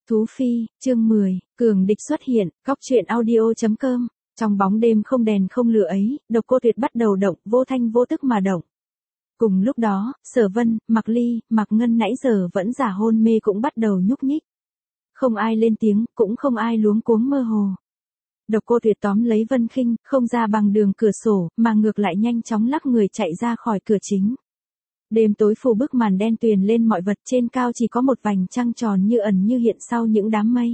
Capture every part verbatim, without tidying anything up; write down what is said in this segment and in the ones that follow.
Thú Phi, chương mười, cường địch xuất hiện, góc truyện audio.com. Trong bóng đêm không đèn không lửa ấy, Độc Cô Tuyệt bắt đầu động, vô thanh vô tức mà động. Cùng lúc đó, Sở Vân, Mạc Ly, Mạc Ngân nãy giờ vẫn giả hôn mê cũng bắt đầu nhúc nhích. Không ai lên tiếng, cũng không ai luống cuống mơ hồ. Độc Cô Tuyệt tóm lấy Vân Khinh, không ra bằng đường cửa sổ, mà ngược lại nhanh chóng lắc người chạy ra khỏi cửa chính. Đêm tối phủ bức màn đen tuyền lên mọi vật, trên cao chỉ có một vành trăng tròn như ẩn như hiện sau những đám mây.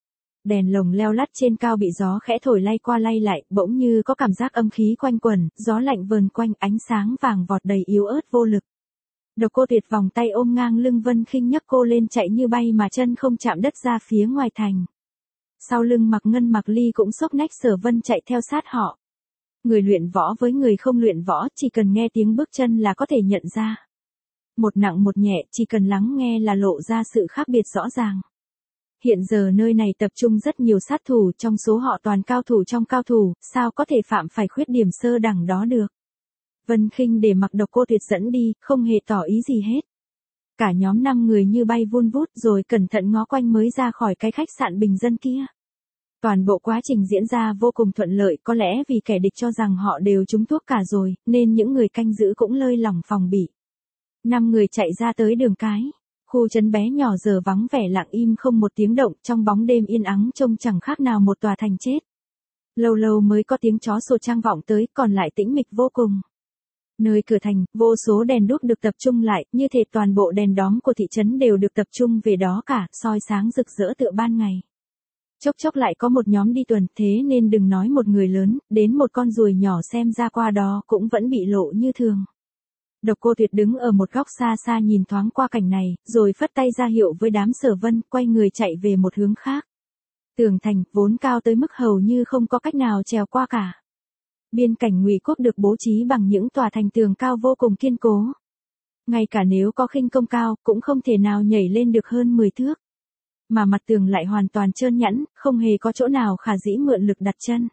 Đèn lồng leo lắt trên cao bị gió khẽ thổi lay qua lay lại, bỗng như có cảm giác âm khí quanh quẩn, gió lạnh vờn quanh, ánh sáng vàng vọt đầy yếu ớt vô lực. Độc Cô Tuyệt vòng tay ôm ngang lưng Vân Khinh nhấc cô lên chạy như bay mà chân không chạm đất ra phía ngoài thành. Sau lưng Mạc Ngân Mạc Ly cũng xốc nách Sở Vân chạy theo sát họ. Người luyện võ với người không luyện võ chỉ cần nghe tiếng bước chân là có thể nhận ra. Một nặng một nhẹ chỉ cần lắng nghe là lộ ra sự khác biệt rõ ràng. Hiện giờ nơi này tập trung rất nhiều sát thủ, trong số họ toàn cao thủ trong cao thủ, sao có thể phạm phải khuyết điểm sơ đẳng đó được. Vân Khinh để mặc Độc Cô Tuyệt dẫn đi, không hề tỏ ý gì hết. Cả nhóm năm người như bay vun vút rồi cẩn thận ngó quanh mới ra khỏi cái khách sạn bình dân kia. Toàn bộ quá trình diễn ra vô cùng thuận lợi, có lẽ vì kẻ địch cho rằng họ đều trúng thuốc cả rồi, nên những người canh giữ cũng lơi lỏng phòng bị. Năm người chạy ra tới đường cái. Khu trấn bé nhỏ giờ vắng vẻ lặng im không một tiếng động, trong bóng đêm yên ắng trông chẳng khác nào một tòa thành chết. Lâu lâu mới có tiếng chó sủa trang vọng tới, còn lại tĩnh mịch vô cùng. Nơi cửa thành, vô số đèn đuốc được tập trung lại, như thể toàn bộ đèn đóm của thị trấn đều được tập trung về đó cả, soi sáng rực rỡ tựa ban ngày. Chốc chốc lại có một nhóm đi tuần, thế nên đừng nói một người lớn, đến một con ruồi nhỏ xem ra qua đó cũng vẫn bị lộ như thường. Độc Cô Tuyệt đứng ở một góc xa xa nhìn thoáng qua cảnh này, rồi phất tay ra hiệu với đám Sở Vân, quay người chạy về một hướng khác. Tường thành, vốn cao tới mức hầu như không có cách nào trèo qua cả. Biên cảnh Ngụy Quốc được bố trí bằng những tòa thành tường cao vô cùng kiên cố. Ngay cả nếu có khinh công cao, cũng không thể nào nhảy lên được hơn mười thước. Mà mặt tường lại hoàn toàn trơn nhẵn, không hề có chỗ nào khả dĩ mượn lực đặt chân.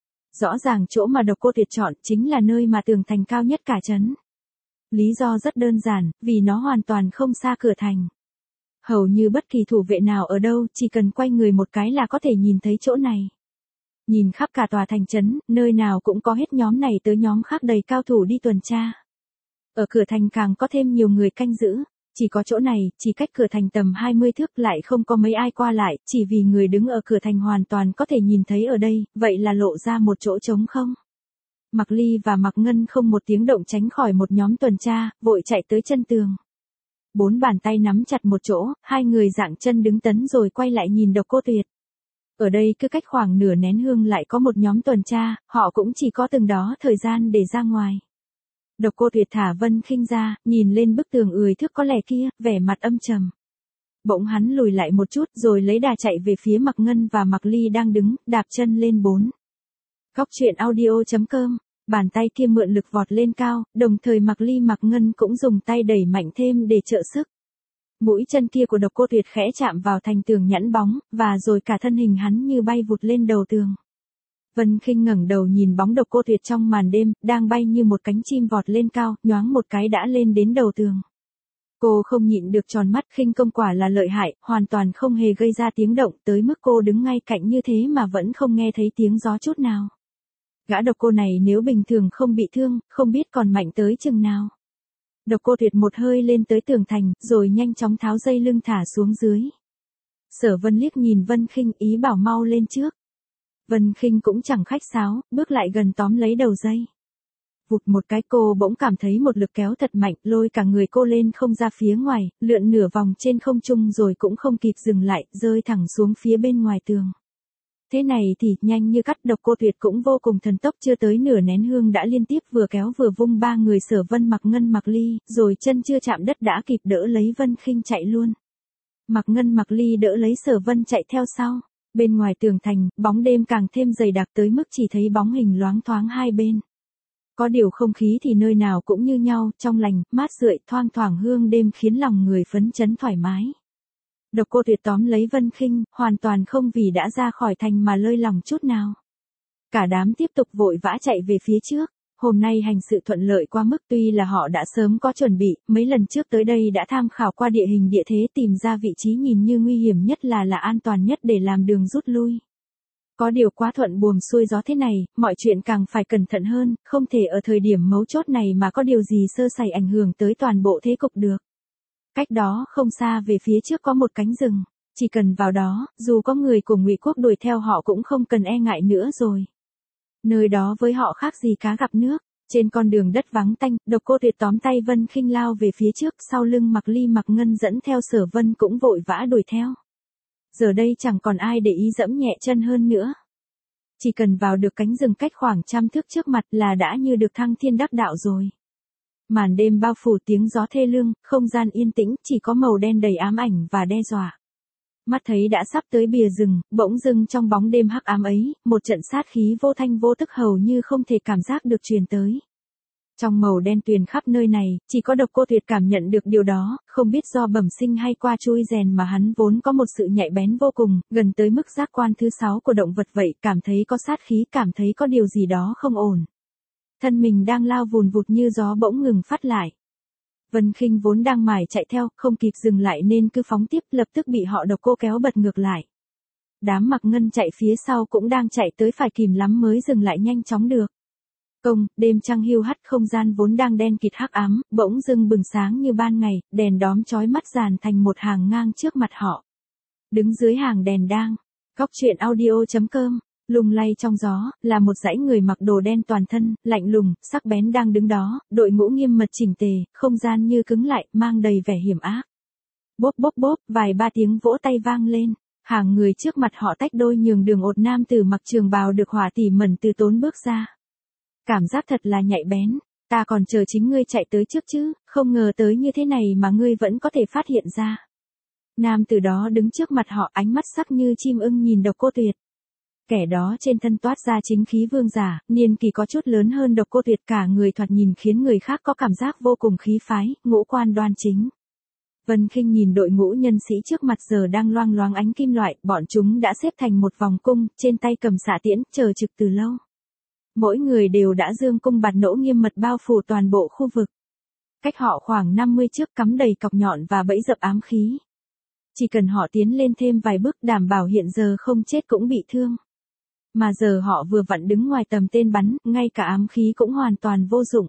Rõ ràng chỗ mà Độc Cô Tuyệt chọn chính là nơi mà tường thành cao nhất cả trấn. Lý do rất đơn giản, vì nó hoàn toàn không xa cửa thành. Hầu như bất kỳ thủ vệ nào ở đâu, chỉ cần quay người một cái là có thể nhìn thấy chỗ này. Nhìn khắp cả tòa thành trấn, nơi nào cũng có hết nhóm này tới nhóm khác đầy cao thủ đi tuần tra. Ở cửa thành càng có thêm nhiều người canh giữ. Chỉ có chỗ này, chỉ cách cửa thành tầm hai mươi thước lại không có mấy ai qua lại, chỉ vì người đứng ở cửa thành hoàn toàn có thể nhìn thấy ở đây, vậy là lộ ra một chỗ trống không. Mạc Ly và Mạc Ngân không một tiếng động tránh khỏi một nhóm tuần tra, vội chạy tới chân tường. Bốn bàn tay nắm chặt một chỗ, hai người dạng chân đứng tấn rồi quay lại nhìn Độc Cô Tuyệt. Ở đây cứ cách khoảng nửa nén hương lại có một nhóm tuần tra, họ cũng chỉ có từng đó thời gian để ra ngoài. Độc Cô Tuyệt thả Vân Khinh ra, nhìn lên bức tường ười thước có lẻ kia, vẻ mặt âm trầm. Bỗng hắn lùi lại một chút rồi lấy đà chạy về phía Mạc Ngân và Mạc Ly đang đứng, đạp chân lên bốn. Góc truyện audio.com, bàn tay kia mượn lực vọt lên cao, đồng thời Mạc Ly Mạc Ngân cũng dùng tay đẩy mạnh thêm để trợ sức. Mũi chân kia của Độc Cô Tuyệt khẽ chạm vào thành tường nhẵn bóng, và rồi cả thân hình hắn như bay vụt lên đầu tường. Vân Khinh ngẩng đầu nhìn bóng Độc Cô Tuyệt trong màn đêm, đang bay như một cánh chim vọt lên cao, nhoáng một cái đã lên đến đầu tường. Cô không nhịn được tròn mắt, khinh công quả là lợi hại, hoàn toàn không hề gây ra tiếng động, tới mức cô đứng ngay cạnh như thế mà vẫn không nghe thấy tiếng gió chút nào. Gã độc cô này nếu bình thường không bị thương, không biết còn mạnh tới chừng nào. Độc Cô Tuyệt một hơi lên tới tường thành, rồi nhanh chóng tháo dây lưng thả xuống dưới. Sở Vân liếc nhìn Vân Khinh, ý bảo mau lên trước. Vân Khinh cũng chẳng khách sáo, bước lại gần tóm lấy đầu dây. Vụt một cái cô bỗng cảm thấy một lực kéo thật mạnh, lôi cả người cô lên không ra phía ngoài, lượn nửa vòng trên không trung rồi cũng không kịp dừng lại, rơi thẳng xuống phía bên ngoài tường. Thế này thì, nhanh như cắt, Độc Cô Tuyệt cũng vô cùng thần tốc, chưa tới nửa nén hương đã liên tiếp vừa kéo vừa vung ba người Sở Vân Mạc Ngân Mạc Ly, rồi chân chưa chạm đất đã kịp đỡ lấy Vân Khinh chạy luôn. Mạc Ngân Mạc Ly đỡ lấy Sở Vân chạy theo sau. Bên ngoài tường thành, bóng đêm càng thêm dày đặc tới mức chỉ thấy bóng hình loáng thoáng hai bên. Có điều không khí thì nơi nào cũng như nhau, trong lành, mát rượi, thoang thoảng hương đêm khiến lòng người phấn chấn thoải mái. Độc Cô Tuyệt tóm lấy Vân Khinh, hoàn toàn không vì đã ra khỏi thành mà lơi lòng chút nào. Cả đám tiếp tục vội vã chạy về phía trước. Hôm nay hành sự thuận lợi qua mức, tuy là họ đã sớm có chuẩn bị, mấy lần trước tới đây đã tham khảo qua địa hình địa thế, tìm ra vị trí nhìn như nguy hiểm nhất là là an toàn nhất để làm đường rút lui. Có điều quá thuận buồm xuôi gió thế này, mọi chuyện càng phải cẩn thận hơn, không thể ở thời điểm mấu chốt này mà có điều gì sơ sẩy ảnh hưởng tới toàn bộ thế cục được. Cách đó không xa về phía trước có một cánh rừng, chỉ cần vào đó, dù có người của Ngụy quốc đuổi theo họ cũng không cần e ngại nữa rồi. Nơi đó với họ khác gì cá gặp nước. Trên con đường đất vắng tanh, Độc Cô Tuyệt tóm tay Vân Khinh lao về phía trước, sau lưng Mặc Ly Mặc Ngân dẫn theo Sở Vân cũng vội vã đuổi theo. Giờ đây chẳng còn ai để ý dẫm nhẹ chân hơn nữa. Chỉ cần vào được cánh rừng cách khoảng trăm thước trước mặt là đã như được thăng thiên đắc đạo rồi. Màn đêm bao phủ, tiếng gió thê lương, không gian yên tĩnh, chỉ có màu đen đầy ám ảnh và đe dọa. Mắt thấy đã sắp tới bìa rừng, bỗng dưng trong bóng đêm hắc ám ấy, một trận sát khí vô thanh vô tức hầu như không thể cảm giác được truyền tới. Trong màu đen tuyền khắp nơi này, chỉ có Độc Cô Tuyệt cảm nhận được điều đó, không biết do bẩm sinh hay qua chui rèn mà hắn vốn có một sự nhạy bén vô cùng, gần tới mức giác quan thứ sáu của động vật vậy, cảm thấy có sát khí, cảm thấy có điều gì đó không ổn. Thân mình đang lao vùn vụt như gió bỗng ngừng phát lại. Vân Khinh vốn đang mải chạy theo, không kịp dừng lại nên cứ phóng tiếp, lập tức bị họ Độc Cô kéo bật ngược lại. Đám Mặc Ngân chạy phía sau cũng đang chạy tới, phải kìm lắm mới dừng lại nhanh chóng được. Công, đêm trăng hiu hắt, không gian vốn đang đen kịt hắc ám, bỗng dưng bừng sáng như ban ngày, đèn đóm chói mắt dàn thành một hàng ngang trước mặt họ. Đứng dưới hàng đèn đang, Góc truyện audio chấm com, lung lay trong gió, là một dãy người mặc đồ đen toàn thân, lạnh lùng, sắc bén đang đứng đó, đội ngũ nghiêm mật chỉnh tề, không gian như cứng lại, mang đầy vẻ hiểm ác. Bốp bốp bốp, vài ba tiếng vỗ tay vang lên, hàng người trước mặt họ tách đôi nhường đường, một nam tử mặc trường bào được họa tỉ mẩn từ tốn bước ra. Cảm giác thật là nhạy bén, ta còn chờ chính ngươi chạy tới trước chứ, không ngờ tới như thế này mà ngươi vẫn có thể phát hiện ra. Nam tử đó đứng trước mặt họ, ánh mắt sắc như chim ưng nhìn Độc Cô Tuyệt. Kẻ đó trên thân toát ra chính khí vương giả, niên kỳ có chút lớn hơn Độc Cô Tuyệt, cả người thoạt nhìn khiến người khác có cảm giác vô cùng khí phái, ngũ quan đoan chính. Vân Khinh nhìn đội ngũ nhân sĩ trước mặt giờ đang loang loáng ánh kim loại, bọn chúng đã xếp thành một vòng cung, trên tay cầm xạ tiễn, chờ trực từ lâu. Mỗi người đều đã dương cung bạt nỗ nghiêm mật bao phủ toàn bộ khu vực. Cách họ khoảng năm mươi thước cắm đầy cọc nhọn và bẫy dập ám khí. Chỉ cần họ tiến lên thêm vài bước đảm bảo hiện giờ không chết cũng bị thương. Mà giờ họ vừa vặn đứng ngoài tầm tên bắn, ngay cả ám khí cũng hoàn toàn vô dụng.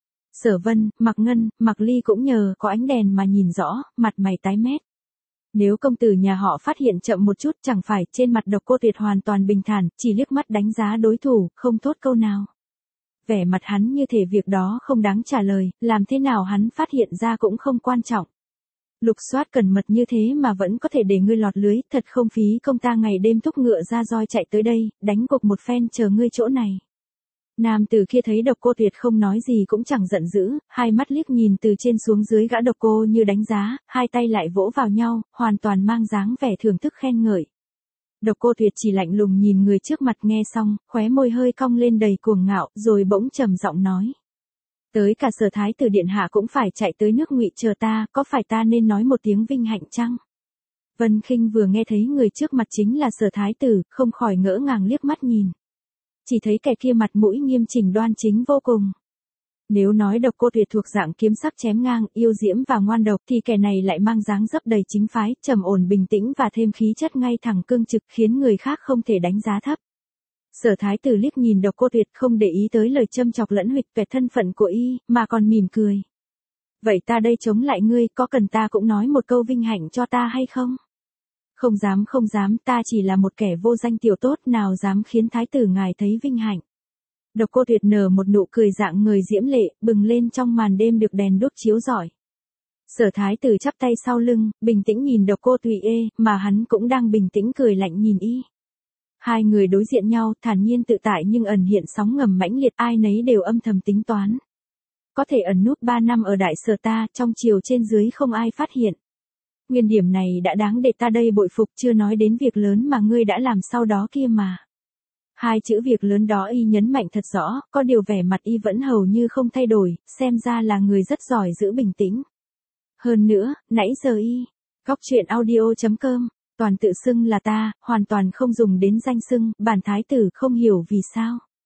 Sở Vân, Mặc Ngân, Mặc Ly cũng nhờ có ánh đèn mà nhìn rõ, mặt mày tái mét. Nếu công tử nhà họ phát hiện chậm một chút, chẳng phải trên mặt Độc Cô Tuyệt hoàn toàn bình thản, chỉ liếc mắt đánh giá đối thủ, không thốt câu nào. Vẻ mặt hắn như thể việc đó không đáng trả lời, làm thế nào hắn phát hiện ra cũng không quan trọng. Lục soát cẩn mật như thế mà vẫn có thể để ngươi lọt lưới, thật không phí công ta ngày đêm thúc ngựa ra roi chạy tới đây, đánh gục một phen chờ ngươi chỗ này. Nam tử kia thấy Độc Cô Tuyệt không nói gì cũng chẳng giận dữ, hai mắt liếc nhìn từ trên xuống dưới gã Độc Cô như đánh giá, hai tay lại vỗ vào nhau, hoàn toàn mang dáng vẻ thưởng thức khen ngợi. Độc Cô Tuyệt chỉ lạnh lùng nhìn người trước mặt, nghe xong, khóe môi hơi cong lên đầy cuồng ngạo, rồi bỗng trầm giọng nói. Tới cả Sở Thái tử điện hạ cũng phải chạy tới nước Ngụy chờ ta, có phải ta nên nói một tiếng vinh hạnh chăng? Vân Khinh vừa nghe thấy người trước mặt chính là Sở Thái tử, không khỏi ngỡ ngàng liếc mắt nhìn. Chỉ thấy kẻ kia mặt mũi nghiêm chỉnh đoan chính vô cùng. Nếu nói Độc Cô Tuyệt thuộc dạng kiếm sắc chém ngang, yêu diễm và ngoan độc, thì kẻ này lại mang dáng dấp đầy chính phái, trầm ổn bình tĩnh và thêm khí chất ngay thẳng cương trực, khiến người khác không thể đánh giá thấp. Sở Thái tử liếc nhìn Độc Cô Tuyệt, không để ý tới lời châm chọc lẫn huỵch toẹt thân phận của y, mà còn mỉm cười. Vậy ta đây chống lại ngươi, có cần ta cũng nói một câu vinh hạnh cho ta hay không? Không dám không dám, ta chỉ là một kẻ vô danh tiểu tốt, nào dám khiến thái tử ngài thấy vinh hạnh. Độc Cô Tuyệt nở một nụ cười dạng người diễm lệ, bừng lên trong màn đêm được đèn đuốc chiếu rọi. Sở Thái tử chắp tay sau lưng, bình tĩnh nhìn Độc Cô Tùy Ê, mà hắn cũng đang bình tĩnh cười lạnh nhìn y. Hai người đối diện nhau, thản nhiên tự tại nhưng ẩn hiện sóng ngầm mãnh liệt, ai nấy đều âm thầm tính toán. Có thể ẩn núp ba năm ở Đại Sở ta, trong triều trên dưới không ai phát hiện. Nguyên điểm này đã đáng để ta đây bội phục, chưa nói đến việc lớn mà ngươi đã làm sau đó kia mà. Hai chữ việc lớn đó y nhấn mạnh thật rõ, có điều vẻ mặt y vẫn hầu như không thay đổi, xem ra là người rất giỏi giữ bình tĩnh. Hơn nữa, nãy giờ y, Góc truyện audio chấm com, toàn tự xưng là ta, hoàn toàn không dùng đến danh xưng, bản thái tử không hiểu vì sao.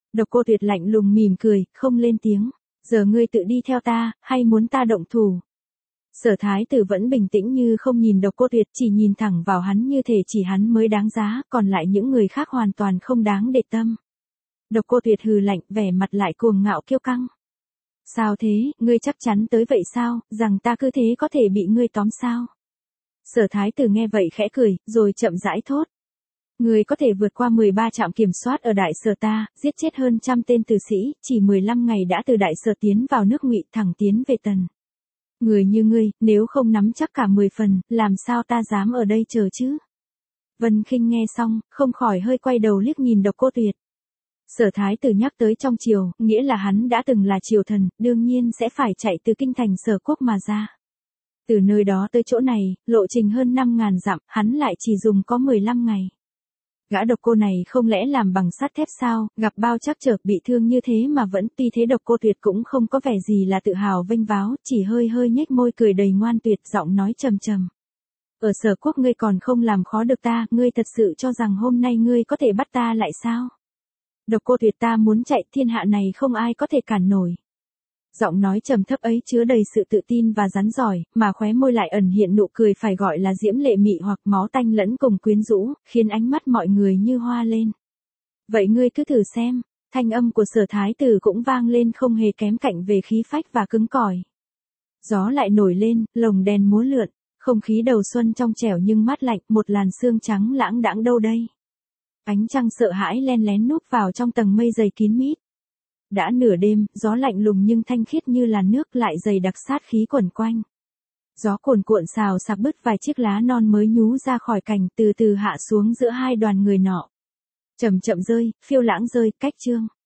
Độc Cô Tuyệt lạnh lùng mỉm cười, không lên tiếng. Giờ ngươi tự đi theo ta, hay muốn ta động thủ? Sở Thái Tử vẫn bình tĩnh như không nhìn Độc Cô Tuyệt, chỉ nhìn thẳng vào hắn như thể chỉ hắn mới đáng giá, còn lại những người khác hoàn toàn không đáng để tâm. Độc Cô Tuyệt hừ lạnh, vẻ mặt lại cuồng ngạo kiêu căng. Sao thế, ngươi chắc chắn tới vậy sao, rằng ta cứ thế có thể bị ngươi tóm sao? Sở Thái Tử nghe vậy khẽ cười, rồi chậm rãi thốt. Ngươi có thể vượt qua mười ba trạm kiểm soát ở Đại Sở ta, giết chết hơn trăm tên tử sĩ, chỉ mười lăm ngày đã từ Đại Sở tiến vào nước Ngụy thẳng tiến về Tần. Người như ngươi, nếu không nắm chắc cả mười phần, làm sao ta dám ở đây chờ chứ? Vân Khinh nghe xong, không khỏi hơi quay đầu liếc nhìn Độc Cô Tuyệt. Sở Thái Tử nhắc tới trong triều, nghĩa là hắn đã từng là triều thần, đương nhiên sẽ phải chạy từ kinh thành Sở Quốc mà ra. Từ nơi đó tới chỗ này, lộ trình hơn năm ngàn dặm, hắn lại chỉ dùng có mười lăm ngày. Gã độc cô này không lẽ làm bằng sắt thép sao, gặp bao trắc trở bị thương như thế mà vẫn, tuy thế Độc Cô Tuyệt cũng không có vẻ gì là tự hào vênh váo, chỉ hơi hơi nhếch môi cười đầy ngoan tuyệt, giọng nói trầm trầm. Ở Sở Quốc ngươi còn không làm khó được ta, ngươi thật sự cho rằng hôm nay ngươi có thể bắt ta lại sao? Độc Cô Tuyệt, ta muốn chạy, thiên hạ này không ai có thể cản nổi. Giọng nói trầm thấp ấy chứa đầy sự tự tin và rắn giỏi, mà khóe môi lại ẩn hiện nụ cười phải gọi là diễm lệ mị hoặc máu tanh lẫn cùng quyến rũ, khiến ánh mắt mọi người như hoa lên. Vậy ngươi cứ thử xem, thanh âm của Sở Thái Tử cũng vang lên không hề kém cạnh về khí phách và cứng cỏi. Gió lại nổi lên, lồng đèn múa lượn, không khí đầu xuân trong trẻo nhưng mát lạnh, một làn sương trắng lãng đãng đâu đây. Ánh trăng sợ hãi len lén núp vào trong tầng mây dày kín mít. Đã nửa đêm, gió lạnh lùng nhưng thanh khiết như làn nước lại dày đặc sát khí quẩn quanh. Gió cuồn cuộn xào xạc bứt vài chiếc lá non mới nhú ra khỏi cành, từ từ hạ xuống giữa hai đoàn người nọ. Chậm chậm rơi, phiêu lãng rơi, cách chương.